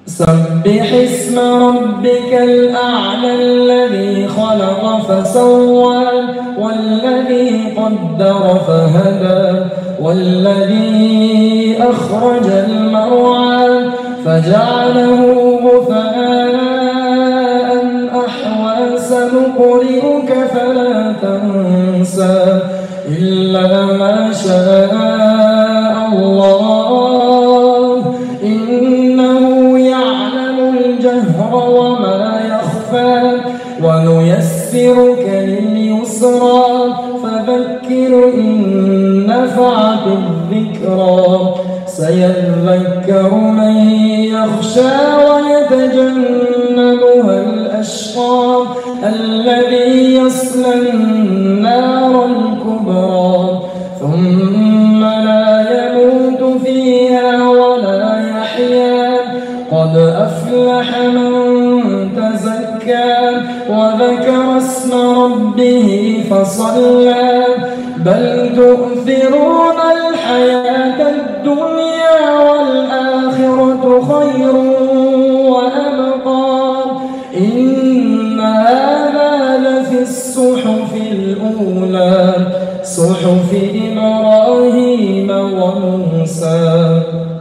سبح اسم ربك الأعلى الذي خلق فسوى والذي قدر فهدى والذي أخرج المرعى فجعله غثاء أحوى سنقرئك فلا تنسى إلا ما شاء الله إنه يعلم الجهر وما يخفى ونيسرك لليسرى فذكر إن نفعت الذكرى سيذكر من يخشى ويتجنبها الأشقى الذي يصلى النار الكبرى ثم لا يموت فيها ولا يحيا قد أفلح من تزكى وذكر اسم ربه فصلى بل تؤثرون الحياة الدنيا والآخرة خير وأبقى إن هذا لفي الصحف الأولى صحف إبراهيم وموسى.